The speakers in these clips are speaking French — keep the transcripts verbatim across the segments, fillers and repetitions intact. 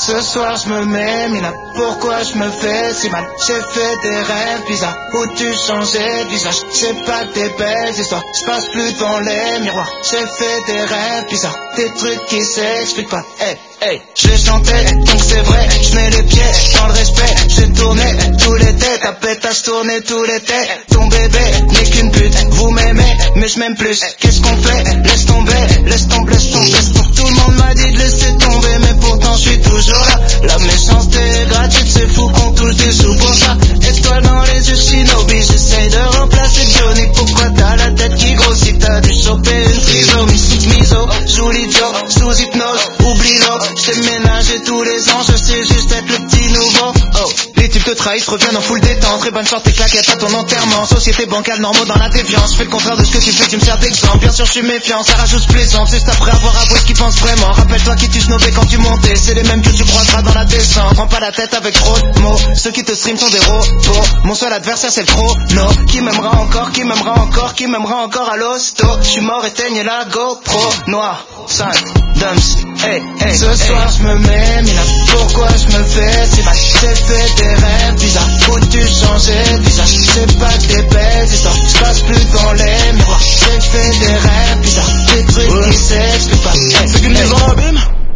Ce soir je me mets, Mina, pourquoi je me fais si mal? J'ai fait des rêves bizarres où tu changeais de visage. C'est pas des belles histoires, je passe plus devant les miroirs. J'ai fait des rêves bizarres, des trucs qui s'expliquent pas. Hey, hey, je chantais, donc c'est vrai, je mets les pieds dans le respect. J'ai tourné tout l'été, ta pétasse tournée tout l'été. Ton bébé n'est qu'une pute, vous m'aimez, mais je m'aime plus. Qu'est-ce qu'on fait? Laisse tomber, laisse tomber, laisse tomber, laisse tomber. Tout le monde m'a dit de laisser tomber, mais pourtant je suis toujours là. La méchanceté est gratuite, c'est fou qu'on touche des sous pour ça. Étoile dans les yeux, Shinobi, j'essaye de remplacer Johnny. Pourquoi t'as la tête qui grossit? T'as dû choper une trisomie. Sous miso, joue l'idiot, sous hypnose, oublie-le. J't'ai ménagé tous les ans, je sais juste être le petit nouveau. Oh, les types te trahissent, reviennent en full détente. Très bonne chance, tes claquettes à ton enterrement. Société bancale, normaux dans la déviance. Fais le contraire de ce que tu fais, tu me sers d'exemple. Bien sûr, je suis méfiant, ça rajoute plaisante. Juste après avoir avoué ce qu'ils pensent vraiment. Rappelle-toi qui tu snobais quand tu montais. C'est les mêmes que tu croiseras dans la descente. Prends pas la tête avec trop de mots. Ceux qui te stream sont des robots. Mon seul adversaire, c'est le chrono. Qui m'aimera encore, qui m'aimera encore, qui m'aimera encore à l'hosto. Je suis mort, éteigne la GoPro. Noir, cinq, dumps, hey, hey. Ce soir, je me mets, Mina, pourquoi je me fais si mal? J'ai fait des rêves bizarres où tu changeais de visage. C'est pas des belles histoires, je passe plus dans les miroirs. J'ai fait des rêves bizarres, des trucs ouais. qui s'expliquent pas. Hey, c'est qu'une mise en abîme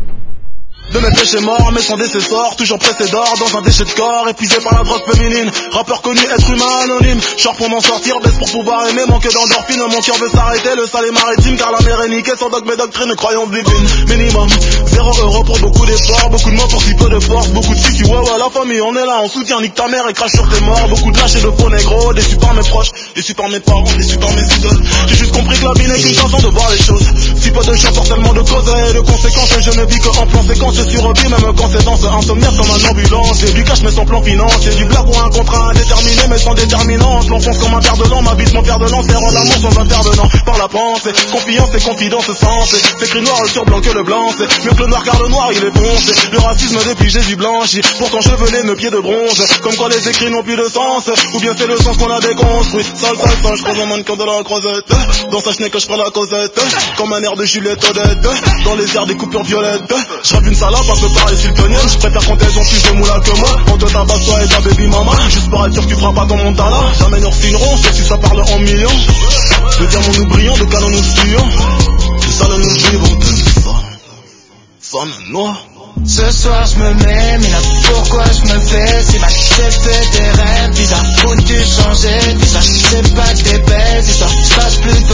de mes péchés morts, mais sans décessor, toujours pressé d'or dans un déchet de corps, épuisé par la drogue féminine. Rappeur connu, être humain anonyme. Char pour m'en sortir, baisse pour pouvoir aimer, manque d'endorphine. Mon cœur veut s'arrêter, le sale est maritime, car la mer est niquée sans dogme et doctrine, croyance divine. Minimum, zéro euro pour beaucoup d'efforts, beaucoup de mots pour si peu de force, beaucoup de filles qui ouais ouais la famille, on est là, on soutient, nique ta mère et crache sur tes morts. Beaucoup de lâches et de faux négros, déçus par mes proches, déçus par mes parents, déçus par mes idoles. J'ai juste compris que la vie n'est qu'une façon de voir les choses. Si peu de chance, tellement de causes et de conséquences, je ne vis que en plan séquence. Je suis revis même quand c'est dans ce insomniaque comme un ambulance. J'ai du cash mais sans plan financier, du blague pour un contrat indéterminé mais sans déterminante. L'enfonce comme un père de l'an, m'habite mon père de lance. Et rend l'amour sans intervenant par la pensée. Confiance et confidence sens. C'est écrit noir sur blanc que le blanc. C'est mieux que le noir car le noir il est foncé. Le racisme depuis Jésus blanchi. Pourtant chevelé mes pieds de bronze. Comme quoi les écrits n'ont plus de sens. Ou bien c'est le sens qu'on a déconstruit. Sale sale sale, je croise un mannequin de la croisette. Dans sa chenille que je prends la causette. Comme un air de Juliette Odette. Dans les airs des coupures violettes. Je rêve une salope un peu pareil sultonienne. Je préfère quand elles ont plus de moula que moi. On te tabasse toi et ta baby mama. Juste pour être sûr que tu feras pas ton montana. Jamais nous refinerons, sauf si ça parle en millions. De diamants nous brillons, de canons nous fuyons. De salles nous vivons, de femmes, femmes noires. Ce soir je me mets, Mina, pourquoi je me fais si mal? J'ai fait des rêves bizarres où tu changeais de visage. C'est pas des belles histoires, je passe plus